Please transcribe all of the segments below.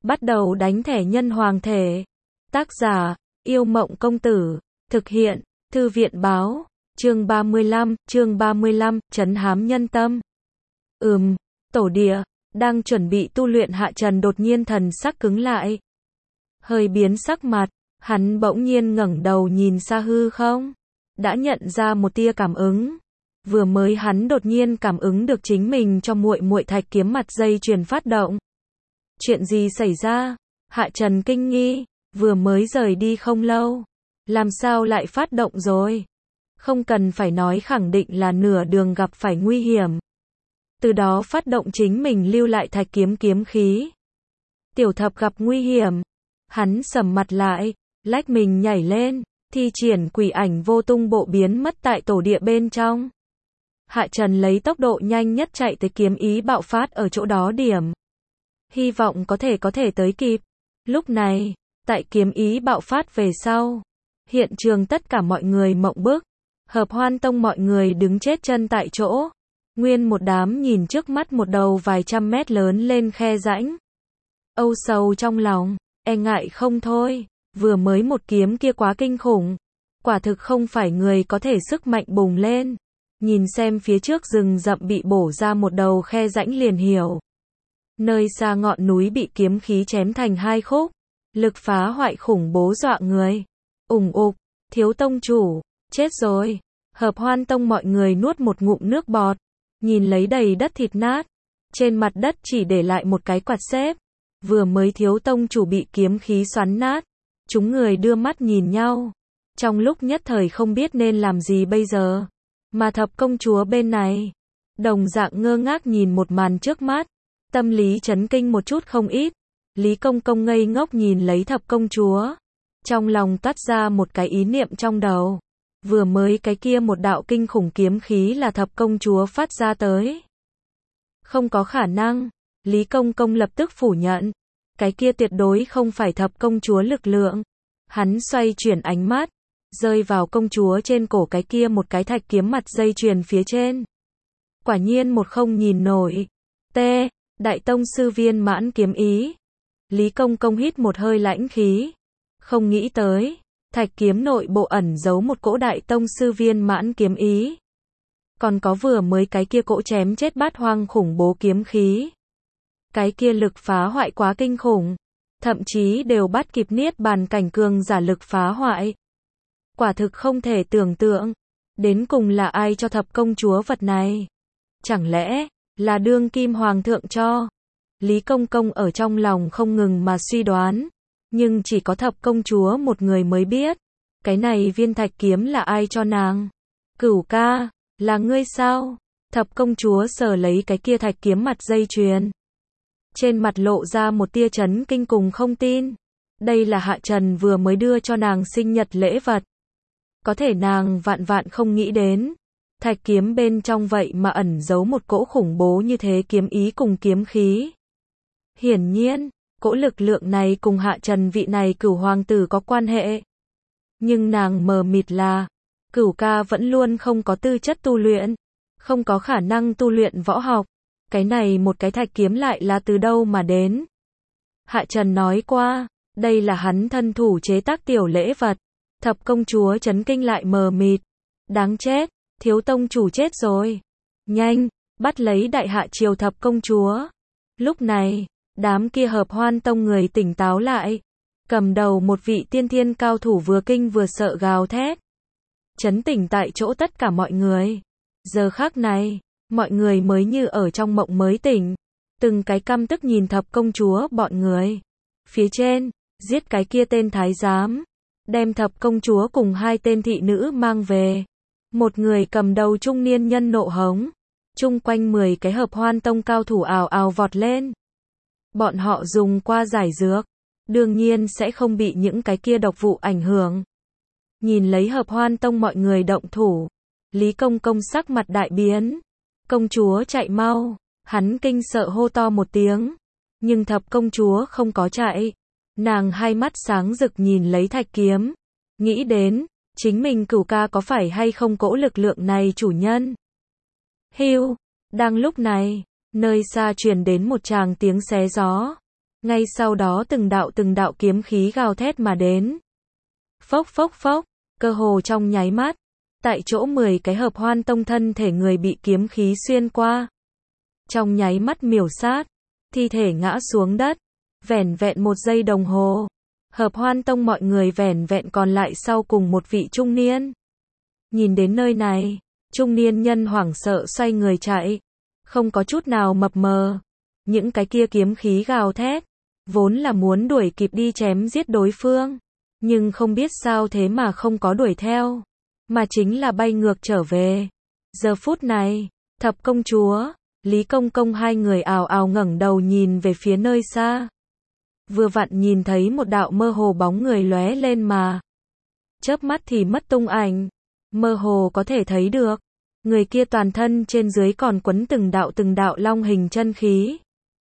bắt đầu đánh thẻ nhân hoàng thể. Tác giả, Yêu Mộng Công Tử. Thực hiện, Thư viện Báo. Chương 35, trấn hám nhân tâm. Tổ địa, đang chuẩn bị tu luyện Hạ Trần đột nhiên thần sắc cứng lại. Hơi biến sắc mặt, hắn bỗng nhiên ngẩng đầu nhìn xa hư không. Đã nhận ra một tia cảm ứng. Vừa mới hắn đột nhiên cảm ứng được chính mình cho muội muội thạch kiếm mặt dây chuyền phát động. Chuyện gì xảy ra? Hạ Trần kinh nghi, vừa mới rời đi không lâu. Làm sao lại phát động rồi? Không cần phải nói khẳng định là nửa đường gặp phải nguy hiểm. Từ đó phát động chính mình lưu lại thạch kiếm kiếm khí. Tiểu thập gặp nguy hiểm. Hắn sầm mặt lại, lách mình nhảy lên, thi triển quỷ ảnh vô tung bộ biến mất tại tổ địa bên trong. Hạ Trần lấy tốc độ nhanh nhất chạy tới kiếm ý bạo phát ở chỗ đó điểm. Hy vọng có thể tới kịp. Lúc này, tại kiếm ý bạo phát về sau, hiện trường tất cả mọi người mộng bức. Hợp Hoan Tông mọi người đứng chết chân tại chỗ. Nguyên một đám nhìn trước mắt một đầu vài trăm mét lớn lên khe rãnh. Âu sầu trong lòng, e ngại không thôi. Vừa mới một kiếm kia quá kinh khủng. Quả thực không phải người có thể sức mạnh bùng lên. Nhìn xem phía trước rừng rậm bị bổ ra một đầu khe rãnh liền hiểu. Nơi xa ngọn núi bị kiếm khí chém thành hai khúc. Lực phá hoại khủng bố dọa người. Ủng ục, thiếu tông chủ, chết rồi. Hợp Hoan Tông mọi người nuốt một ngụm nước bọt. Nhìn lấy đầy đất thịt nát. Trên mặt đất chỉ để lại một cái quạt xếp. Vừa mới thiếu tông chủ bị kiếm khí xoắn nát. Chúng người đưa mắt nhìn nhau. Trong lúc nhất thời không biết nên làm gì bây giờ. Mà thập công chúa bên này, đồng dạng ngơ ngác nhìn một màn trước mắt. Tâm lý chấn kinh một chút không ít. Lý Công Công ngây ngốc nhìn lấy thập công chúa. Trong lòng toát ra một cái ý niệm trong đầu. Vừa mới cái kia một đạo kinh khủng kiếm khí là thập công chúa phát ra tới. Không có khả năng. Lý Công Công lập tức phủ nhận. Cái kia tuyệt đối không phải thập công chúa lực lượng. Hắn xoay chuyển ánh mắt, rơi vào công chúa trên cổ cái kia một cái thạch kiếm mặt dây chuyền phía trên. Quả nhiên một không nhìn nổi. Đại tông sư viên mãn kiếm ý. Lý Công Công hít một hơi lãnh khí. Không nghĩ tới, thạch kiếm nội bộ ẩn giấu một cỗ đại tông sư viên mãn kiếm ý. Còn có vừa mới cái kia cỗ chém chết bát hoang khủng bố kiếm khí. Cái kia lực phá hoại quá kinh khủng. Thậm chí đều bắt kịp niết bàn cảnh cường giả lực phá hoại. Quả thực không thể tưởng tượng. Đến cùng là ai cho thập công chúa vật này? Chẳng lẽ là đương kim hoàng thượng cho? Lý Công Công ở trong lòng không ngừng mà suy đoán. Nhưng chỉ có thập công chúa một người mới biết. Cái này viên thạch kiếm là ai cho nàng? Cửu ca, là ngươi sao? Thập công chúa sờ lấy cái kia thạch kiếm mặt dây chuyền. Trên mặt lộ ra một tia chấn kinh cùng không tin. Đây là Hạ Trần vừa mới đưa cho nàng sinh nhật lễ vật. Có thể nàng vạn không nghĩ đến. Thạch kiếm bên trong vậy mà ẩn giấu một cỗ khủng bố như thế kiếm ý cùng kiếm khí. Hiển nhiên, cỗ lực lượng này cùng Hạ Trần vị này cửu hoàng tử có quan hệ. Nhưng nàng mờ mịt là, cửu ca vẫn luôn không có tư chất tu luyện. Không có khả năng tu luyện võ học. Cái này một cái thạch kiếm lại là từ đâu mà đến? Hạ Trần nói qua, đây là hắn thân thủ chế tác tiểu lễ vật. Thập công chúa chấn kinh lại mờ mịt. Đáng chết, thiếu tông chủ chết rồi. Nhanh, bắt lấy đại hạ triều thập công chúa. Lúc này, đám kia Hợp Hoan Tông người tỉnh táo lại. Cầm đầu một vị tiên thiên cao thủ vừa kinh vừa sợ gào thét. Chấn tỉnh tại chỗ tất cả mọi người. Giờ khắc này, mọi người mới như ở trong mộng mới tỉnh. Từng cái căm tức nhìn thập công chúa bọn người. Phía trên, giết cái kia tên thái giám. Đem thập công chúa cùng hai tên thị nữ mang về. Một người cầm đầu trung niên nhân nộ hống. Chung quanh 10 cái Hợp Hoan Tông cao thủ ào ào vọt lên. Bọn họ dùng qua giải dược. Đương nhiên sẽ không bị những cái kia độc vụ ảnh hưởng. Nhìn lấy Hợp Hoan Tông mọi người động thủ. Lý Công Công sắc mặt đại biến. Công chúa chạy mau. Hắn kinh sợ hô to một tiếng. Nhưng thập công chúa không có chạy. Nàng hai mắt sáng rực nhìn lấy thạch kiếm. Nghĩ đến, chính mình cửu ca có phải hay không cỗ lực lượng này chủ nhân. Hưu, đang lúc này, nơi xa truyền đến một tràng tiếng xé gió. Ngay sau đó từng đạo kiếm khí gào thét mà đến. Phốc phốc phốc, cơ hồ trong nháy mắt, tại chỗ 10 cái Hợp Hoan Tông thân thể người bị kiếm khí xuyên qua. Trong nháy mắt miểu sát, thi thể ngã xuống đất, vẻn vẹn 1 giây đồng hồ. Hợp Hoan Tông mọi người vẻn vẹn còn lại sau cùng một vị trung niên. Nhìn đến nơi này, trung niên nhân hoảng sợ xoay người chạy, không có chút nào mập mờ. Những cái kia kiếm khí gào thét, vốn là muốn đuổi kịp đi chém giết đối phương, nhưng không biết sao thế mà không có đuổi theo, mà chính là bay ngược trở về. Giờ phút này, Thập công chúa, Lý Công Công hai người ào ào ngẩng đầu nhìn về phía nơi xa. Vừa vặn nhìn thấy một đạo mơ hồ bóng người lóe lên mà chớp mắt thì mất tung ảnh, mơ hồ có thể thấy được, người kia toàn thân trên dưới còn quấn từng đạo long hình chân khí.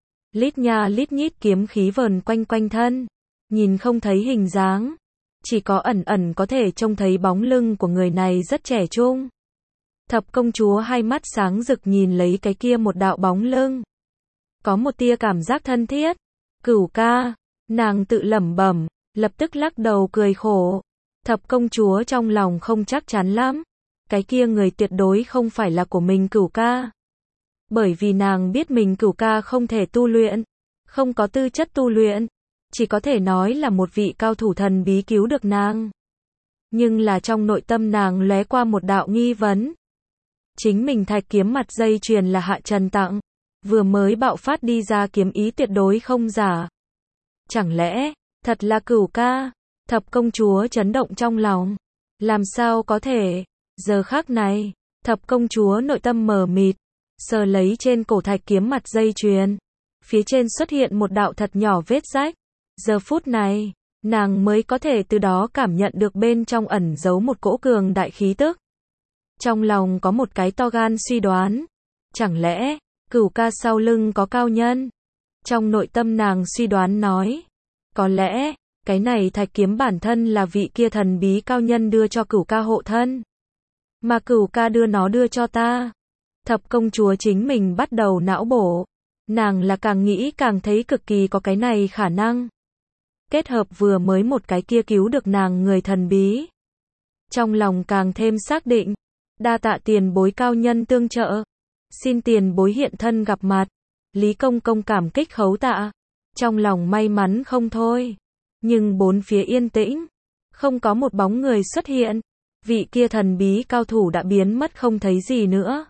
Lít nha lít nhít kiếm khí vờn quanh quanh thân, nhìn không thấy hình dáng, chỉ có ẩn ẩn có thể trông thấy bóng lưng của người này rất trẻ trung. Thập công chúa hai mắt sáng rực nhìn lấy cái kia một đạo bóng lưng, có một tia cảm giác thân thiết. Cửu ca, nàng tự lẩm bẩm, lập tức lắc đầu cười khổ. Thập công chúa trong lòng không chắc chắn lắm, cái kia người tuyệt đối không phải là của mình Cửu ca. Bởi vì nàng biết mình Cửu ca không thể tu luyện, không có tư chất tu luyện, chỉ có thể nói là một vị cao thủ thần bí cứu được nàng. Nhưng là trong nội tâm nàng lóe qua một đạo nghi vấn. Chính mình thạch kiếm mặt dây chuyền là Hạ Trần tặng, vừa mới bạo phát đi ra kiếm ý tuyệt đối không giả. Chẳng lẽ, thật là Cửu ca? Thập công chúa chấn động trong lòng. Làm sao có thể? Giờ khắc này, thập công chúa nội tâm mờ mịt, sờ lấy trên cổ thạch kiếm mặt dây chuyền. Phía trên xuất hiện một đạo thật nhỏ vết rách. Giờ phút này, nàng mới có thể từ đó cảm nhận được bên trong ẩn giấu một cỗ cường đại khí tức. Trong lòng có một cái to gan suy đoán. Chẳng lẽ, Cửu ca sau lưng có cao nhân? Trong nội tâm nàng suy đoán nói, có lẽ, cái này thạch kiếm bản thân là vị kia thần bí cao nhân đưa cho Cửu ca hộ thân. Mà Cửu ca đưa cho ta. Thập công chúa chính mình bắt đầu não bổ. Nàng là càng nghĩ càng thấy cực kỳ có cái này khả năng. Kết hợp vừa mới một cái kia cứu được nàng người thần bí. Trong lòng càng thêm xác định. Đa tạ tiền bối cao nhân tương trợ. Xin tiền bối hiện thân gặp mặt. Lý Công Công cảm kích khấu tạ. Trong lòng may mắn không thôi. Nhưng bốn phía yên tĩnh. Không có một bóng người xuất hiện. Vị kia thần bí cao thủ đã biến mất không thấy gì nữa.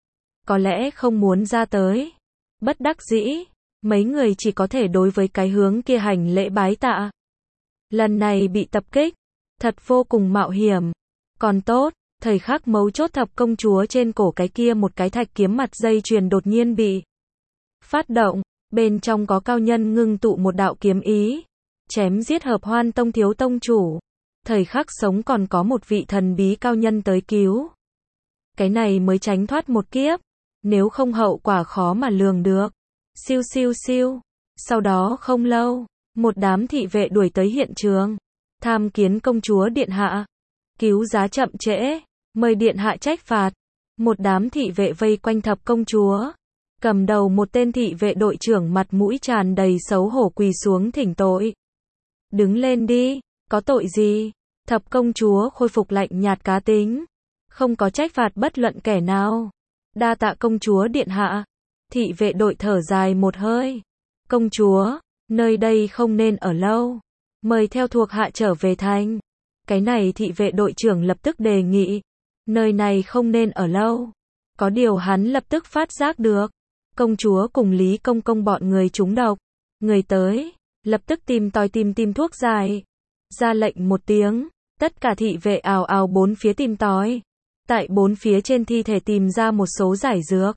Có lẽ không muốn ra tới. Bất đắc dĩ. Mấy người chỉ có thể đối với cái hướng kia hành lễ bái tạ. Lần này bị tập kích. Thật vô cùng mạo hiểm. Còn tốt. Thời khắc mấu chốt thập công chúa trên cổ cái kia một cái thạch kiếm mặt dây chuyền đột nhiên bị phát động, bên trong có cao nhân ngưng tụ một đạo kiếm ý, chém giết Hợp Hoan Tông thiếu tông chủ. Thời khắc sống còn có một vị thần bí cao nhân tới cứu. Cái này mới tránh thoát một kiếp, nếu không hậu quả khó mà lường được. Siêu siêu siêu, sau đó không lâu, một đám thị vệ đuổi tới hiện trường, tham kiến công chúa điện hạ. Cứu giá chậm trễ, mời điện hạ trách phạt. Một đám thị vệ vây quanh thập công chúa. Cầm đầu một tên thị vệ đội trưởng mặt mũi tràn đầy xấu hổ quỳ xuống thỉnh tội. Đứng lên đi, có tội gì? Thập công chúa khôi phục lạnh nhạt cá tính. Không có trách phạt bất luận kẻ nào. Đa tạ công chúa điện hạ. Thị vệ đội thở dài một hơi. Công chúa, nơi đây không nên ở lâu. Mời theo thuộc hạ trở về thành. Cái này thị vệ đội trưởng lập tức đề nghị. Nơi này không nên ở lâu. Có điều hắn lập tức phát giác được. Công chúa cùng Lý Công Công bọn người trúng độc. Người tới, lập tức tìm thuốc giải. Ra lệnh một tiếng, tất cả thị vệ ào ào bốn phía tìm tòi. Tại bốn phía trên thi thể tìm ra một số giải dược.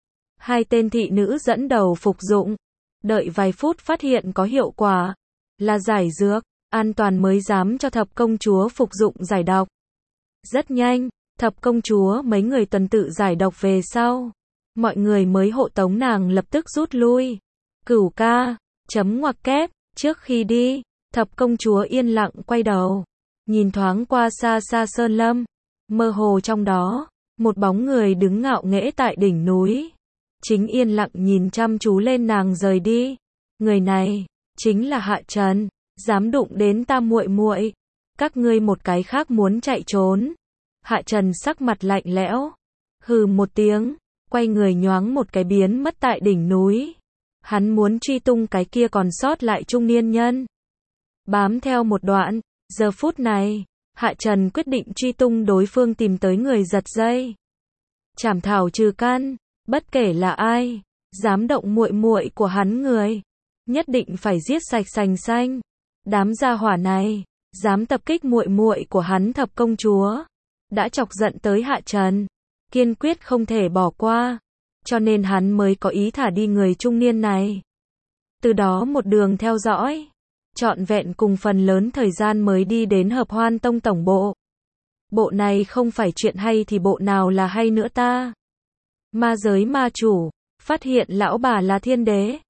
Hai tên thị nữ dẫn đầu phục dụng. Đợi vài phút phát hiện có hiệu quả. Là giải dược, an toàn mới dám cho thập công chúa phục dụng giải độc. Rất nhanh, thập công chúa mấy người tuần tự giải độc về sau. Mọi người mới hộ tống nàng lập tức rút lui. Cửu ca, chấm ngoặc kép, trước khi đi, thập công chúa yên lặng quay đầu. Nhìn thoáng qua xa xa sơn lâm. Mơ hồ trong đó, một bóng người đứng ngạo nghễ tại đỉnh núi. Chính yên lặng nhìn chăm chú lên nàng rời đi. Người này, chính là Hạ Trần, dám đụng đến ta muội muội, các ngươi một cái khác muốn chạy trốn. Hạ Trần sắc mặt lạnh lẽo, hừ một tiếng, quay người nhoáng một cái biến mất tại đỉnh núi. Hắn muốn truy tung cái kia còn sót lại trung niên nhân. Bám theo một đoạn, giờ phút này, Hạ Trần quyết định truy tung đối phương tìm tới người giật dây. Chảm thảo trừ căn, bất kể là ai, dám động muội muội của hắn người, nhất định phải giết sạch sành xanh. Đám gia hỏa này, dám tập kích muội muội của hắn thập công chúa, đã chọc giận tới Hạ Trần, kiên quyết không thể bỏ qua, cho nên hắn mới có ý thả đi người trung niên này. Từ đó một đường theo dõi, trọn vẹn cùng phần lớn thời gian mới đi đến Hợp Hoan Tông tổng bộ. Bộ này không phải chuyện hay thì bộ nào là hay nữa ta? Ma giới ma chủ, phát hiện lão bà là thiên đế,